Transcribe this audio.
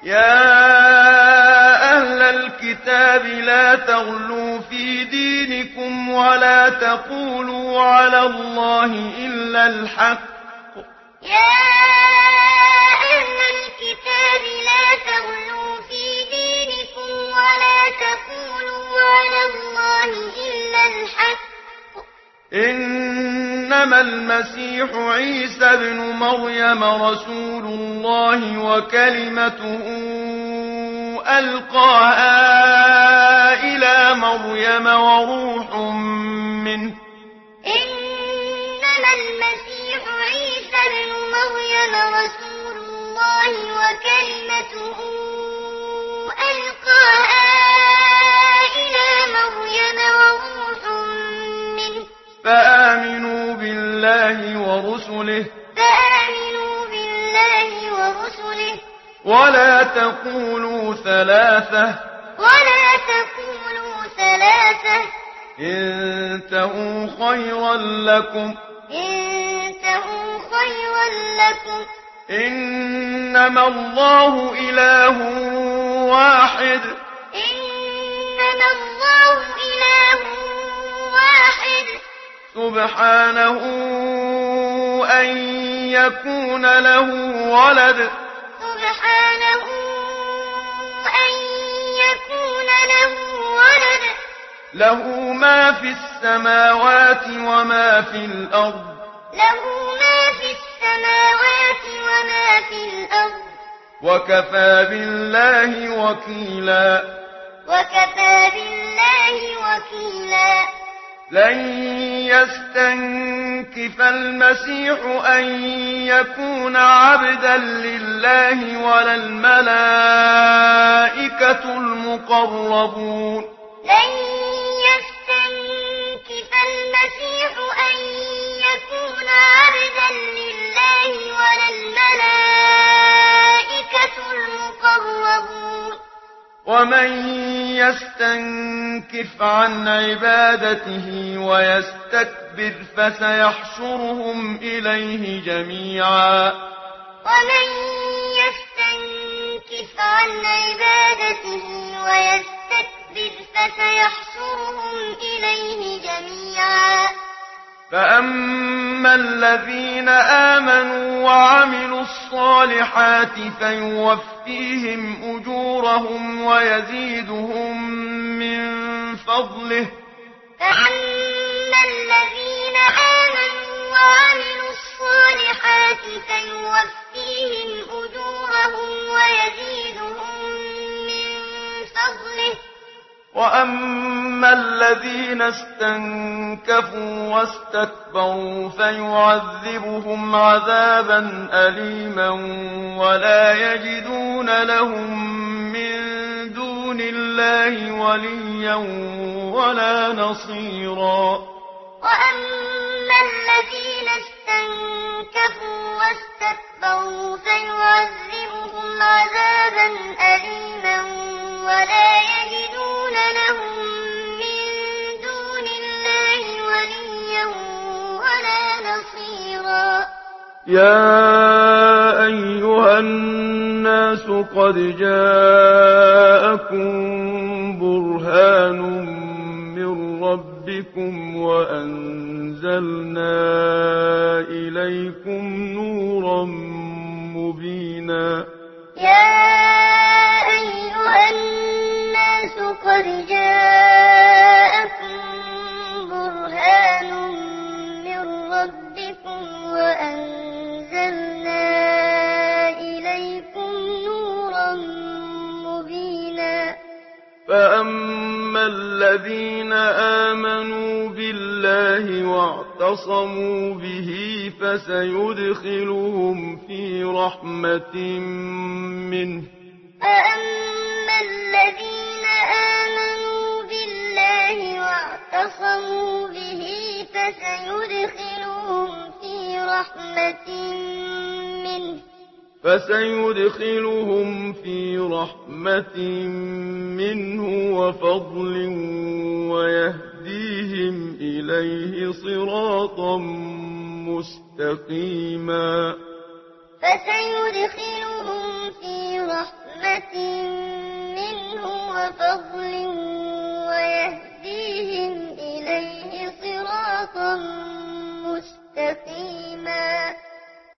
يا أهل الكتاب لا تغلوا في دينكم ولا تقولوا على الله إلا الحق. يا أهل الكتاب لا تغلوا في دينكم ولا تقولوا على الله إلا الحق. إنما المسيح عيسى ابن مريم رسول الله وكلمته ألقاها إلى مريم وروح منه. إنما المسيح عيسى ابن مريم رسول الله وكلمته ألقاها إلى مريم وروح منه. فآمنوا بالله ورسله ولا تقولوا ثلاثة انتهوا خيرا لكم إنما الله إله واحد سبحانه أن يكون له ولد له ما في السماوات وما في الأرض وكفى بالله وكيلا. لن يستنكف المسيح أن يكون عبدا لله ولا الملائكة المقربون. لن يستنكف المسيح أن يكون عبدا لله ولا الملائكة المقربون. ومن يستنكف عن عبادته ويستكبر فسيحشرهم إليه جميعا. ومن يستنكف عن عبادته ويستكبر فسيحشرهم إليه جميعا. فأما الذين آمنوا وعملوا الصالحات فيوفيهم أجورهم ويزيدهم من فضله. فأما الذين آمنوا وعملوا الصالحات فيوفيهم أجورهم ويزيدهم من فضله. وأما الذين استنكفوا واستكبروا فيعذبهم عذابا أليما ولا يجدون لهم من دون الله وليا ولا نصيرا. وأما الذين استنكفوا واستكبروا فيعذبهم عذابا أليما ولا يجدون لهم من دون الله وليا ولا نصيرا. يا أيها الناس قد جاءكم برهان من ربكم وأنزلنا إليكم نورا مبينا. يا أيها الناس قد جاءكم برهان من ربكم وأنزلنا إليكم نورا مبينا. فأما الذين آمنوا بالله واعتصموا به فسيدخلهم في رحمة منه. فأما الذين آمنوا بالله واعتصموا به فسيدخلهم في رحمة منه وفضل ويهديهم إليه صراطا مستقيما. فسيدخلهم في رحمة وفضل ويهديهم إليه صراطا مستقيما